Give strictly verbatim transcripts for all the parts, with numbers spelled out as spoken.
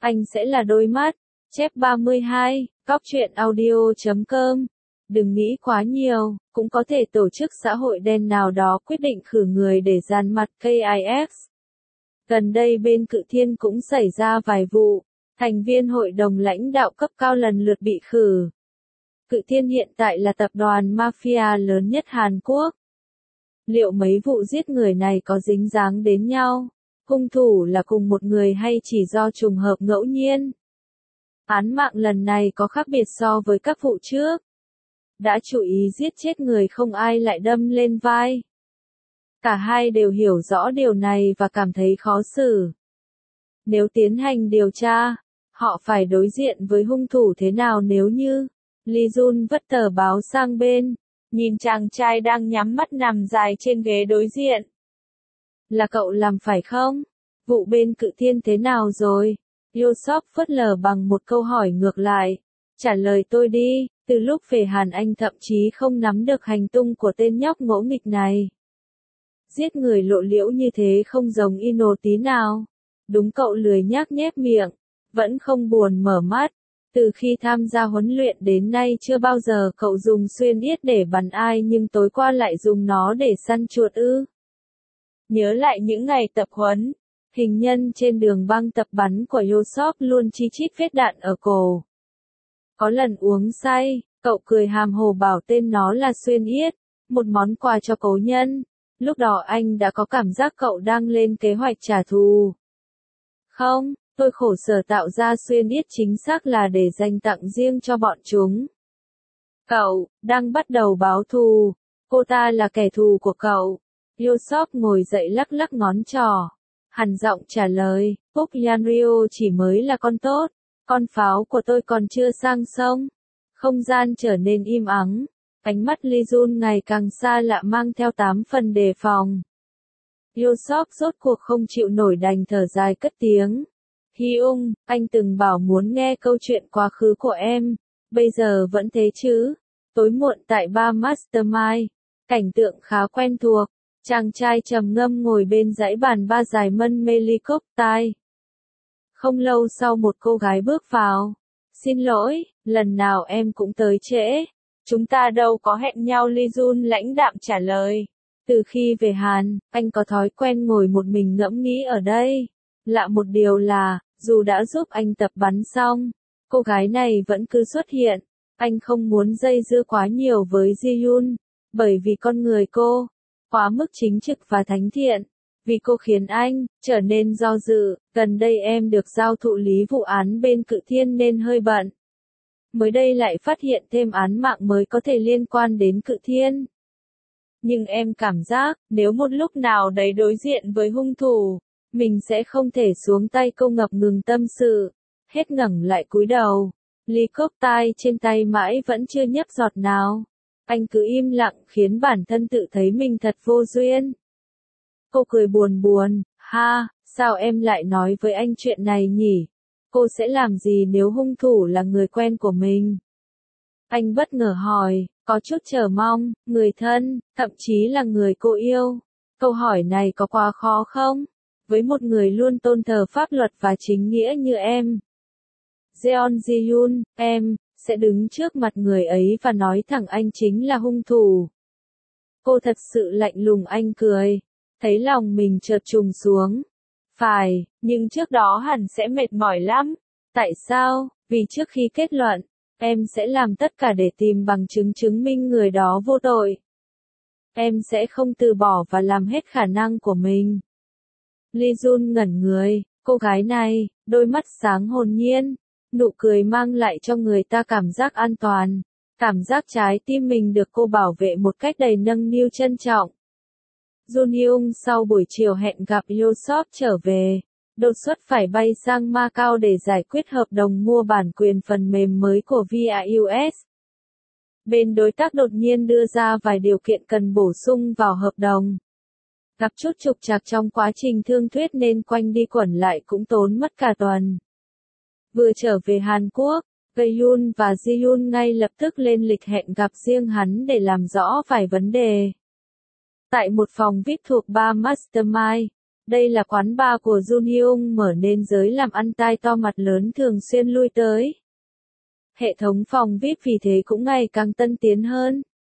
Anh sẽ là đôi mắt. Chép ba mươi hai, cóc truyện audio chấm com. Đừng nghĩ quá nhiều, cũng có thể tổ chức xã hội đen nào đó quyết định khử người để dàn mặt ca i ét. Gần đây bên Cự Thiên cũng xảy ra vài vụ, thành viên hội đồng lãnh đạo cấp cao lần lượt bị khử. Cự Thiên hiện tại là tập đoàn mafia lớn nhất Hàn Quốc. Liệu mấy vụ giết người này có dính dáng đến nhau? Hung thủ là cùng một người hay chỉ do trùng hợp ngẫu nhiên? Án mạng lần này có khác biệt so với các vụ trước. Đã chú ý giết chết người không ai lại đâm lên vai. Cả hai đều hiểu rõ điều này và cảm thấy khó xử. Nếu tiến hành điều tra, họ phải đối diện với hung thủ thế nào nếu như... Lee Jun vất tờ báo sang bên, nhìn chàng trai đang nhắm mắt nằm dài trên ghế đối diện. Là cậu làm phải không? Vụ bên Cự Thiên thế nào rồi? Yosop phớt lờ bằng một câu hỏi ngược lại. Trả lời tôi đi, từ lúc về Hàn anh thậm chí không nắm được hành tung của tên nhóc ngỗ nghịch này. Giết người lộ liễu như thế không giống Ino tí nào. Đúng cậu lười nhác nhép miệng, vẫn không buồn mở mắt. Từ khi tham gia huấn luyện đến nay chưa bao giờ cậu dùng xuyên yết để bắn ai nhưng tối qua lại dùng nó để săn chuột ư. Nhớ lại những ngày tập huấn, hình nhân trên đường băng tập bắn của Yosop luôn chi chít vết đạn ở cổ. Có lần uống say, cậu cười hàm hồ bảo tên nó là xuyên yết, một món quà cho cố nhân. Lúc đó anh đã có cảm giác cậu đang lên kế hoạch trả thù. Không, tôi khổ sở tạo ra xuyên yết chính xác là để dành tặng riêng cho bọn chúng. Cậu, đang bắt đầu báo thù. Cô ta là kẻ thù của cậu. Yosop ngồi dậy lắc lắc ngón trỏ. Hằn giọng trả lời, Phúc Yanryo chỉ mới là con tốt. Con pháo của tôi còn chưa sang sông. Không gian trở nên im ắng. Ánh mắt Lee Jun ngày càng xa lạ mang theo tám phần đề phòng. Yosop rốt cuộc không chịu nổi đành thở dài cất tiếng. Hyung, anh từng bảo muốn nghe câu chuyện quá khứ của em. Bây giờ vẫn thế chứ? Tối muộn tại bar Mastermind. Cảnh tượng khá quen thuộc. Chàng trai trầm ngâm ngồi bên dãy bàn ba dài mân mê ly cốc tai. Không lâu sau một cô gái bước vào. Xin lỗi, lần nào em cũng tới trễ. Chúng ta đâu có hẹn nhau, Lee Jun lãnh đạm trả lời. Từ khi về Hàn, anh có thói quen ngồi một mình ngẫm nghĩ ở đây. Lạ một điều là, dù đã giúp anh tập bắn xong, cô gái này vẫn cứ xuất hiện. Anh không muốn dây dưa quá nhiều với Ji-yoon, bởi vì con người cô quá mức chính trực và thánh thiện. Vì cô khiến anh trở nên do dự. Gần đây em được giao thụ lý vụ án bên Cự Thiên nên hơi bận. Mới đây lại phát hiện thêm án mạng mới có thể liên quan đến Cự Thiên. Nhưng em cảm giác, nếu một lúc nào đấy đối diện với hung thủ, mình sẽ không thể xuống tay. Cô ngập ngừng tâm sự, hết ngẩng lại cúi đầu. Ly cốc tai trên tay mãi vẫn chưa nhấp giọt nào. Anh cứ im lặng khiến bản thân tự thấy mình thật vô duyên. Cô cười buồn buồn, ha, sao em lại nói với anh chuyện này nhỉ? Cô sẽ làm gì nếu hung thủ là người quen của mình? Anh bất ngờ hỏi, có chút chờ mong, người thân, thậm chí là người cô yêu. Câu hỏi này có quá khó không? Với một người luôn tôn thờ pháp luật và chính nghĩa như em. Jeon Ji-yoon, em, sẽ đứng trước mặt người ấy và nói thẳng anh chính là hung thủ. Cô thật sự lạnh lùng. Anh cười. Thấy lòng mình chợt trùng xuống. Phải, nhưng trước đó hẳn sẽ mệt mỏi lắm. Tại sao? Vì trước khi kết luận, em sẽ làm tất cả để tìm bằng chứng chứng minh người đó vô tội. Em sẽ không từ bỏ và làm hết khả năng của mình. Lee Jun ngẩn người, cô gái này, đôi mắt sáng hồn nhiên, nụ cười mang lại cho người ta cảm giác an toàn, cảm giác trái tim mình được cô bảo vệ một cách đầy nâng niu trân trọng. Jun Hyung sau buổi chiều hẹn gặp Yosop trở về, đột xuất phải bay sang Macau để giải quyết hợp đồng mua bản quyền phần mềm mới của vê i u ét. Bên đối tác đột nhiên đưa ra vài điều kiện cần bổ sung vào hợp đồng. Gặp chút trục trặc trong quá trình thương thuyết nên quanh đi quẩn lại cũng tốn mất cả tuần. Vừa trở về Hàn Quốc, Taeyun và Ji-yoon ngay lập tức lên lịch hẹn gặp riêng hắn để làm rõ vài vấn đề. Tại một phòng vê i pê thuộc bar Mastermind, Đây là quán bar của Jun Hyung mở nên giới làm ăn tai to mặt lớn thường xuyên lui tới. Hệ thống phòng vi ai pi vì thế cũng ngày càng tân tiến hơn.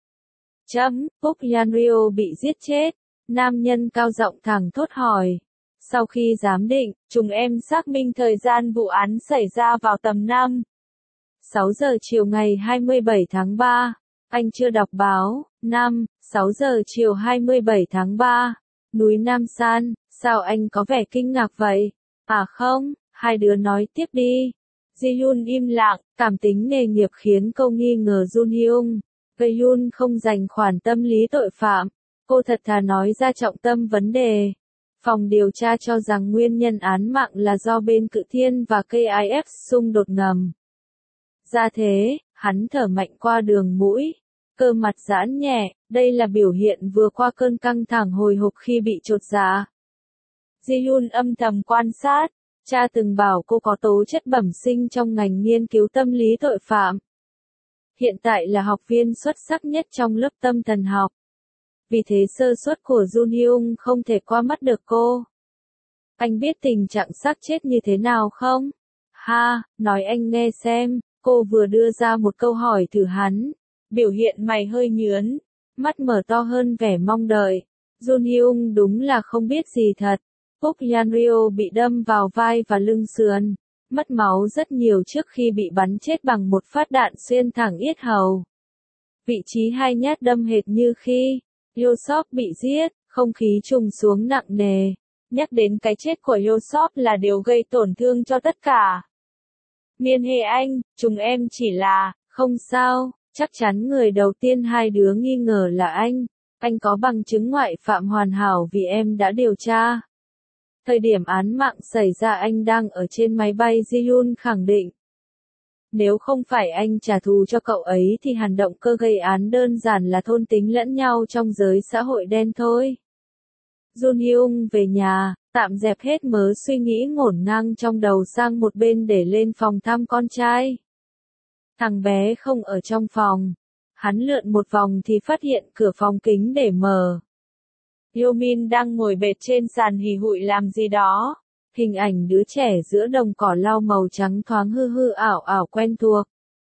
Chấm, Park Yan-ryo bị giết chết. Nam nhân cao giọng thẳng thốt hỏi. Sau khi giám định, chúng em xác minh thời gian vụ án xảy ra vào tầm năm. sáu giờ chiều ngày hai mươi bảy tháng ba. Anh chưa đọc báo. năm. sáu giờ chiều hai mươi bảy tháng ba. Núi Nam San, sao anh có vẻ kinh ngạc vậy? À không, hai đứa nói tiếp đi. Ji-yoon im lặng, cảm tính nghề nghiệp khiến cô nghi ngờ Jun Hyung. Ga-yoon không dành khoản tâm lý tội phạm. Cô thật thà nói ra trọng tâm vấn đề. Phòng điều tra cho rằng nguyên nhân án mạng là do bên Cự Thiên và ca i ép xung đột ngầm. Ra thế, hắn thở mạnh qua đường mũi. Cơ mặt giãn nhẹ, đây là biểu hiện vừa qua cơn căng thẳng hồi hộp khi bị chột dạ. Ji-yoon âm thầm quan sát. Cha từng bảo cô có tố chất bẩm sinh trong ngành nghiên cứu tâm lý tội phạm. Hiện tại là học viên xuất sắc nhất trong lớp tâm thần học. Vì thế sơ suất của Jun Hyung không thể qua mắt được cô. Anh biết tình trạng xác chết như thế nào không? Ha, nói anh nghe xem. Cô vừa đưa ra một câu hỏi thử hắn. Biểu hiện mày hơi nhướn, mắt mở to hơn vẻ mong đợi. Jun Hyung đúng là không biết gì thật. Park Yan-ryo bị đâm vào vai và lưng sườn, mất máu rất nhiều trước khi bị bắn chết bằng một phát đạn xuyên thẳng yết hầu. Vị trí hai nhát đâm hệt như khi Yosop bị giết, không khí trùng xuống nặng nề. Nhắc đến cái chết của Yosop là điều gây tổn thương cho tất cả. Miên Hề Anh, chúng em chỉ là, không sao, chắc chắn người đầu tiên hai đứa nghi ngờ là anh. Anh có bằng chứng ngoại phạm hoàn hảo vì em đã điều tra. Thời điểm án mạng xảy ra anh đang ở trên máy bay, Ji-yoon khẳng định. Nếu không phải anh trả thù cho cậu ấy thì hẳn động cơ gây án đơn giản là thôn tính lẫn nhau trong giới xã hội đen thôi. Jun Hyung về nhà, tạm dẹp hết mớ suy nghĩ ngổn ngang trong đầu sang một bên để lên phòng thăm con trai. Thằng bé không ở trong phòng. Hắn lượn một vòng thì phát hiện cửa phòng kính để mở. Yomin đang ngồi bệt trên sàn hì hụi làm gì đó. Hình ảnh đứa trẻ giữa đồng cỏ lau màu trắng thoáng hư hư ảo ảo quen thuộc.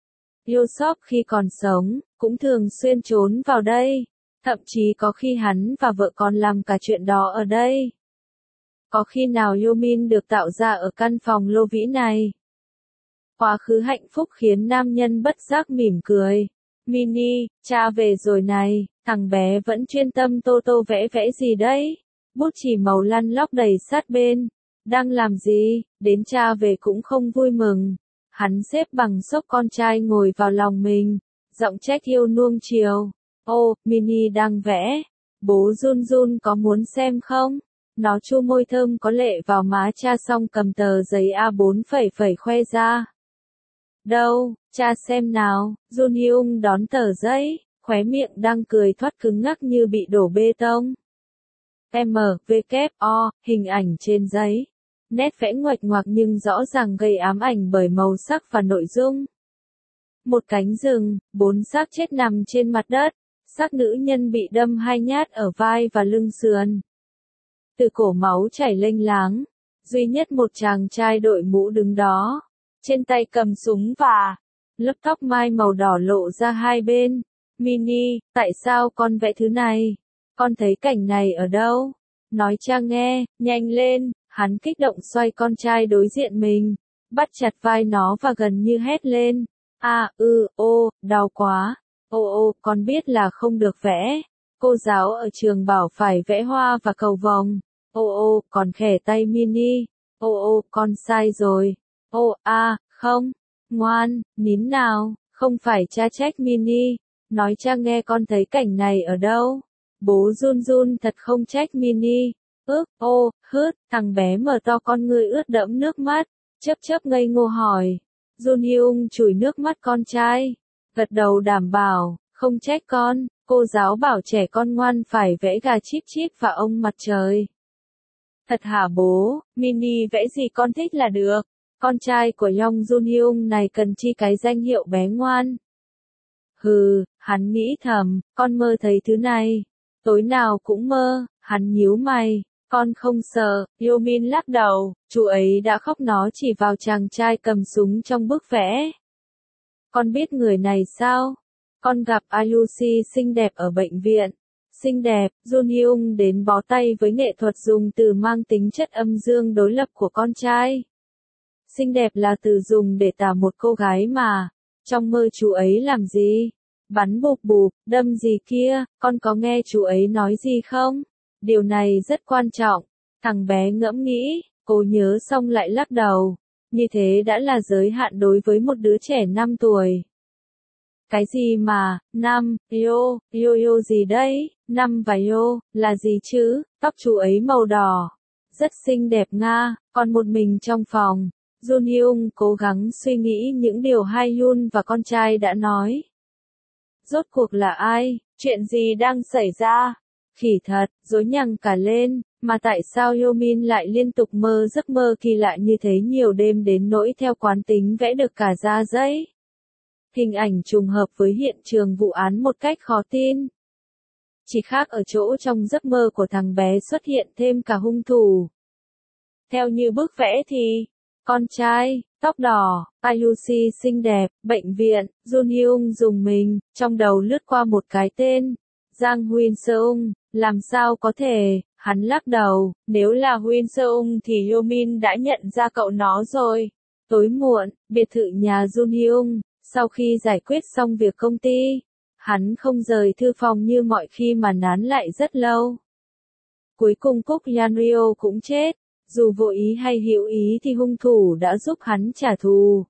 Yosop khi còn sống, cũng thường xuyên trốn vào đây. Thậm chí có khi hắn và vợ còn làm cả chuyện đó ở đây. Có khi nào Yomin được tạo ra ở căn phòng lô vĩ này? Quá khứ hạnh phúc khiến nam nhân bất giác mỉm cười. Mini, cha về rồi này, thằng bé vẫn chuyên tâm tô tô vẽ vẽ gì đấy? Bút chì màu lăn lóc đầy sát bên. Đang làm gì? Đến cha về cũng không vui mừng. Hắn xếp bằng xốc con trai ngồi vào lòng mình. Giọng trách yêu nuông chiều. Ô, Mini đang vẽ. Bố Jun Jun có muốn xem không? Nó chu môi thơm có lệ vào má cha xong cầm tờ giấy a bốn phẩy phẩy khoe ra. Đâu, cha xem nào. Jun Hyung đón tờ giấy, khóe miệng đang cười thoát cứng ngắc như bị đổ bê tông. M, V, K, O, hình ảnh trên giấy. Nét vẽ ngoạch ngoạc nhưng rõ ràng gây ám ảnh bởi màu sắc và nội dung. Một cánh rừng, bốn xác chết nằm trên mặt đất. Xác nữ nhân bị đâm hai nhát ở vai và lưng sườn. Từ cổ máu chảy lênh láng. Duy nhất một chàng trai đội mũ đứng đó. Trên tay cầm súng và lớp tóc mai màu đỏ lộ ra hai bên. Mini, tại sao con vẽ thứ này? Con thấy cảnh này ở đâu? Nói cha nghe, nhanh lên. Hắn kích động xoay con trai đối diện mình. Bắt chặt vai nó và gần như hét lên. À, ư, ô, đau quá. Ô ô, con biết là không được vẽ. Cô giáo ở trường bảo phải vẽ hoa và cầu vồng. Ô ô, còn khẽ tay Mini. Ô ô, con sai rồi. Ô, a, không. Ngoan, nín nào, không phải cha trách Mini. Nói cha nghe con thấy cảnh này ở đâu. Bố Jun Jun thật không trách Mini. Ước, ô, hứt, thằng bé mở to con ngươi ướt đẫm nước mắt. Chớp chớp ngây ngô hỏi. Jun Hyung chùi nước mắt con trai. Gật đầu đảm bảo, không trách con, cô giáo bảo trẻ con ngoan phải vẽ gà chíp chíp và ông mặt trời. Thật hả bố, Mini vẽ gì con thích là được. Con trai của Yong Jun Hyung này cần chi cái danh hiệu bé ngoan. Hừ, hắn nghĩ thầm, con mơ thấy thứ này. Tối nào cũng mơ, hắn nhíu mày. Con không sợ, Yomin lắc đầu, chú ấy đã khóc, nó chỉ vào chàng trai cầm súng trong bức vẽ. Con biết người này sao? Con gặp Ayushi xinh đẹp ở bệnh viện. Xinh đẹp, Jun Hyung đến bó tay với nghệ thuật dùng từ mang tính chất âm dương đối lập của con trai. Xinh đẹp là từ dùng để tả một cô gái mà. Trong mơ chú ấy làm gì? Bắn bụp bụp, đâm gì kia, con có nghe chú ấy nói gì không? Điều này rất quan trọng. Thằng bé ngẫm nghĩ, cô nhớ xong lại lắc đầu. Như thế đã là giới hạn đối với một đứa trẻ năm tuổi. Cái gì mà, năm, yo, yo yo gì đấy, năm và yo, là gì chứ, tóc chú ấy màu đỏ. Rất xinh đẹp nga, còn một mình trong phòng. Jun Hyung cố gắng suy nghĩ những điều Hae Yun và con trai đã nói. Rốt cuộc là ai, chuyện gì đang xảy ra? Khỉ thật, rối nhằng cả lên, mà tại sao Yomin lại liên tục mơ giấc mơ kỳ lạ như thế nhiều đêm đến nỗi theo quán tính vẽ được cả da giấy. Hình ảnh trùng hợp với hiện trường vụ án một cách khó tin. Chỉ khác ở chỗ trong giấc mơ của thằng bé xuất hiện thêm cả hung thủ. Theo như bức vẽ thì, con trai, tóc đỏ, Ayushi xinh đẹp, bệnh viện, Jun Hyung dùng mình, trong đầu lướt qua một cái tên, Jang Huyên Seung, làm sao có thể, hắn lắc đầu, nếu là Huyên Seung thì Yomin đã nhận ra cậu nó rồi. Tối muộn, biệt thự nhà Jun Hyung, sau khi giải quyết xong việc công ty, hắn không rời thư phòng như mọi khi mà nán lại rất lâu. Cuối cùng Cúc Yanryo cũng chết. Dù vô ý hay hữu ý thì hung thủ đã giúp hắn trả thù.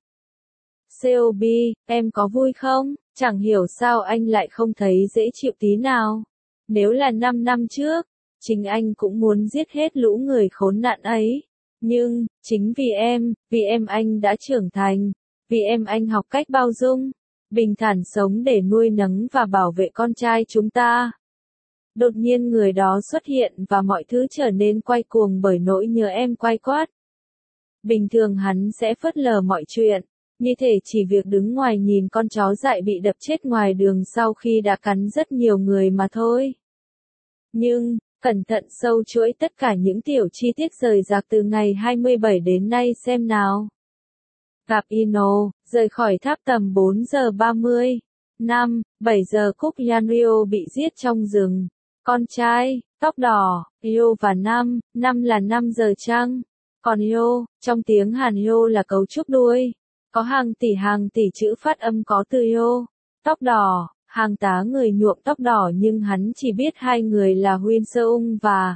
Seobi, em có vui không? Chẳng hiểu sao anh lại không thấy dễ chịu tí nào. Nếu là năm năm trước, chính anh cũng muốn giết hết lũ người khốn nạn ấy. Nhưng, chính vì em, vì em anh đã trưởng thành, vì em anh học cách bao dung, bình thản sống để nuôi nấng và bảo vệ con trai chúng ta. Đột nhiên người đó xuất hiện và mọi thứ trở nên quay cuồng bởi nỗi nhớ em quay quát. Bình thường hắn sẽ phớt lờ mọi chuyện, như thể chỉ việc đứng ngoài nhìn con chó dại bị đập chết ngoài đường sau khi đã cắn rất nhiều người mà thôi. Nhưng, cẩn thận sâu chuỗi tất cả những tiểu chi tiết rời rạc từ ngày hai mươi bảy đến nay xem nào. Gặp Ino, rời khỏi tháp tầm bốn giờ ba mươi. năm, bảy giờ Cúc Yanryo bị giết trong rừng. Con trai, tóc đỏ, Yo và năm, năm là năm giờ trăng. Còn Yo, trong tiếng Hàn Yo là cấu trúc đuôi. Có hàng tỷ hàng tỷ chữ phát âm có từ Yo. Tóc đỏ, hàng tá người nhuộm tóc đỏ nhưng hắn chỉ biết hai người là Huyên Seung và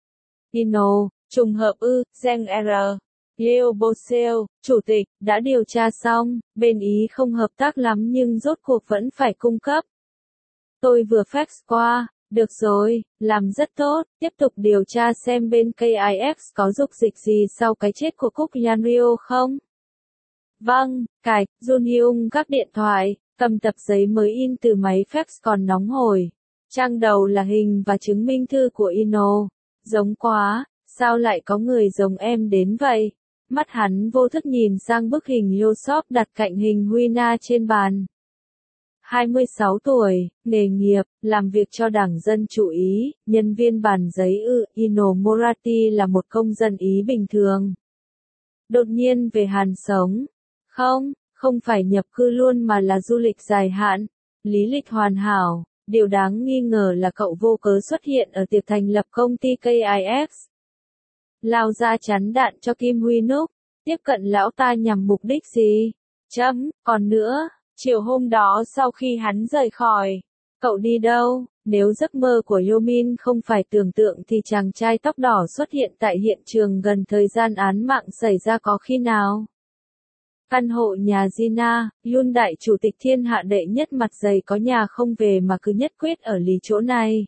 Ino, trùng hợp ư, Jang R. Yeo Boseo, chủ tịch, đã điều tra xong, bên Ý không hợp tác lắm nhưng rốt cuộc vẫn phải cung cấp. Tôi vừa fax qua. Được rồi, làm rất tốt, tiếp tục điều tra xem bên K I X có dục dịch gì sau cái chết của Cúc Yanryo không? Vâng, cài, Jun Hyung gác điện thoại, cầm tập giấy mới in từ máy fax còn nóng hổi. Trang đầu là hình và chứng minh thư của Ino. Giống quá, sao lại có người giống em đến vậy? Mắt hắn vô thức nhìn sang bức hình Yosop đặt cạnh hình Huina trên bàn. hai mươi sáu tuổi, nghề nghiệp, làm việc cho Đảng Dân Chủ Ý, nhân viên bàn giấy ư, Ino Morati là một công dân Ý bình thường. Đột nhiên về Hàn sống. Không, không phải nhập cư luôn mà là du lịch dài hạn. Lý lịch hoàn hảo, điều đáng nghi ngờ là cậu vô cớ xuất hiện ở tiệc thành lập công ty K I X. Lao ra chắn đạn cho Kim Huy Núc, tiếp cận lão ta nhằm mục đích gì? Chấm, còn nữa. Chiều hôm đó sau khi hắn rời khỏi, cậu đi đâu? Nếu giấc mơ của Yomin không phải tưởng tượng thì chàng trai tóc đỏ xuất hiện tại hiện trường gần thời gian án mạng xảy ra có khi nào? Căn hộ nhà Gina, Yun đại chủ tịch thiên hạ đệ nhất mặt dày có nhà không về mà cứ nhất quyết ở lý chỗ này.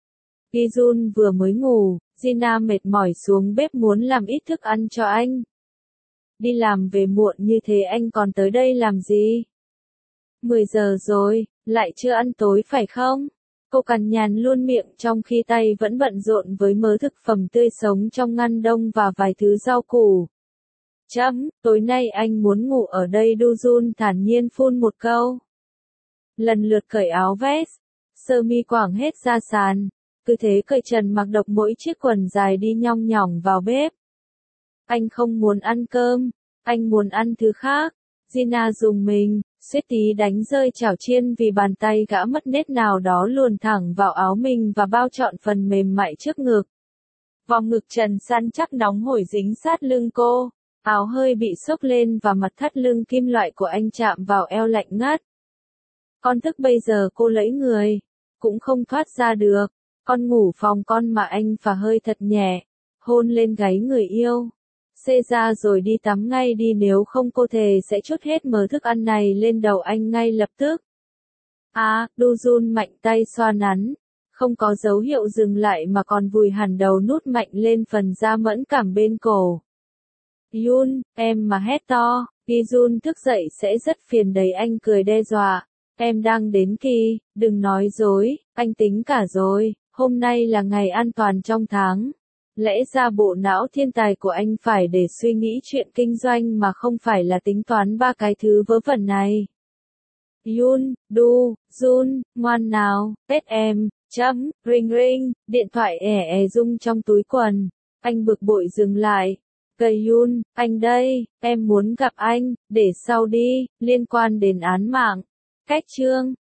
Gi-jun vừa mới ngủ, Gina mệt mỏi xuống bếp muốn làm ít thức ăn cho anh. Đi làm về muộn như thế anh còn tới đây làm gì? mười giờ rồi, lại chưa ăn tối phải không? Cô cằn nhằn luôn miệng trong khi tay vẫn bận rộn với mớ thực phẩm tươi sống trong ngăn đông và vài thứ rau củ. Chấm, tối nay anh muốn ngủ ở đây, Du Jun thản nhiên phun một câu. Lần lượt cởi áo vest, sơ mi quàng hết ra sàn. cứ thế cởi trần mặc độc mỗi chiếc quần dài đi nhong nhỏng vào bếp. Anh không muốn ăn cơm, anh muốn ăn thứ khác. Gina dùng mình, suýt tí đánh rơi chảo chiên vì bàn tay gã mất nét nào đó luồn thẳng vào áo mình và bao trọn phần mềm mại trước ngực. Vòng ngực trần săn chắc nóng hổi dính sát lưng cô, áo hơi bị xốc lên và mặt thắt lưng kim loại của anh chạm vào eo lạnh ngắt. Con thức bây giờ cô lẫy người, cũng không thoát ra được. Con ngủ phòng con mà anh phả hơi thật nhẹ, hôn lên gáy người yêu. Xê ra rồi đi tắm ngay đi, nếu không cô thề sẽ trút hết mớ thức ăn này lên đầu anh ngay lập tức. À, Du Jun mạnh tay xoa nắn, không có dấu hiệu dừng lại mà còn vùi hẳn đầu nút mạnh lên phần da mẫn cảm bên cổ. Yun, em mà hét to, Gi Jun thức dậy sẽ rất phiền đấy, anh cười đe dọa. Em đang đến kỳ, đừng nói dối, anh tính cả rồi, hôm nay là ngày an toàn trong tháng. Lẽ ra bộ não thiên tài của anh phải để suy nghĩ chuyện kinh doanh mà không phải là tính toán ba cái thứ vớ vẩn này. Yun, Du, Jun, ngoan nào, pet em, chấm, ring ring, điện thoại ẻ ẻ rung trong túi quần. Anh bực bội dừng lại. Cầy Yun, anh đây, em muốn gặp anh, để sau đi, liên quan đến án mạng. Cách chương